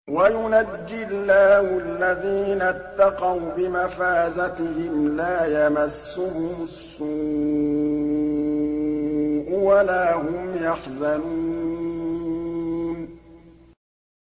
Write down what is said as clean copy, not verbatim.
وَيُنَجِّي اللَّهُ الَّذِينَ اتَّقَوْا بِمَفَازَتِهِمْ لَا يَمَسُّهُمُ السُّوءُ وَلَا هُمْ يَحْزَنُونَ